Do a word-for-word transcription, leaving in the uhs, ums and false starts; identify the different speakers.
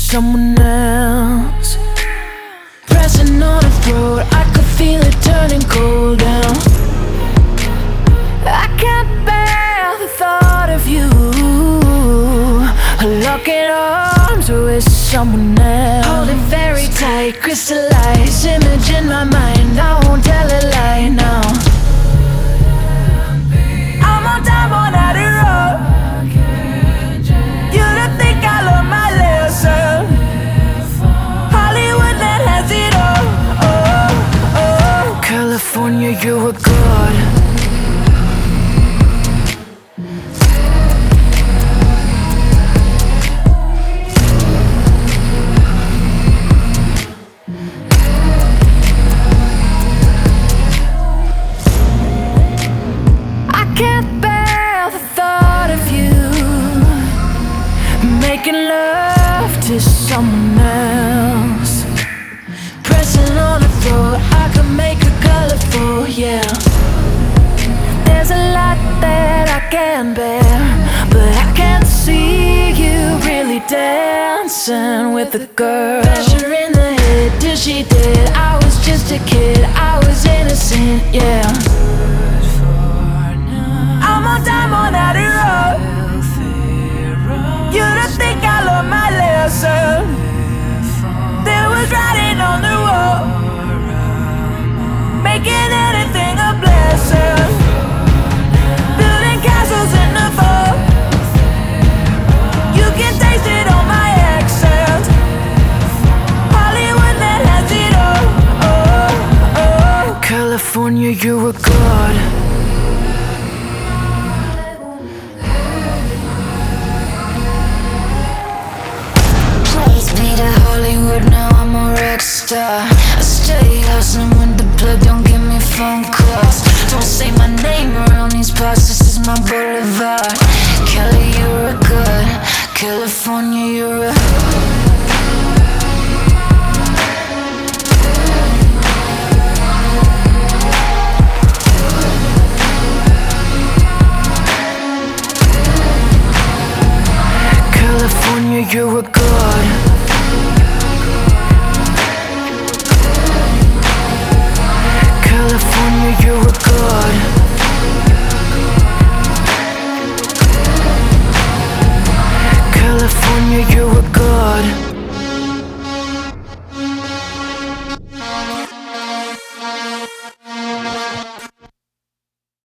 Speaker 1: someone else. Pressing on her throat, I could feel it turning cold now. I can't bear the thought of you locking arms with someone else. Holding very tight, crystallized image in my mind. I won't tell a lie now. I'm on time on that road. You don't think I learned my lesson. Hollywood that has it all. Oh, oh. California, you're a god. Making love to someone else. Pressing on the throat, I can make her colorful, yeah. There's a lot that I can bear, but I can't see you really dancing with a girl. Pressure in the head, till she did. I was just a kid, I was innocent, yeah. I'm on time on that road. You don't think I learned my lesson. There was writing on the wall, making anything a blessing. Building castles in the fall. You can taste it on my accent. Hollywood that has it all. Oh, oh. California, you're a god. Hollywood, now I'm a rock star. I stay hustling with the plug, don't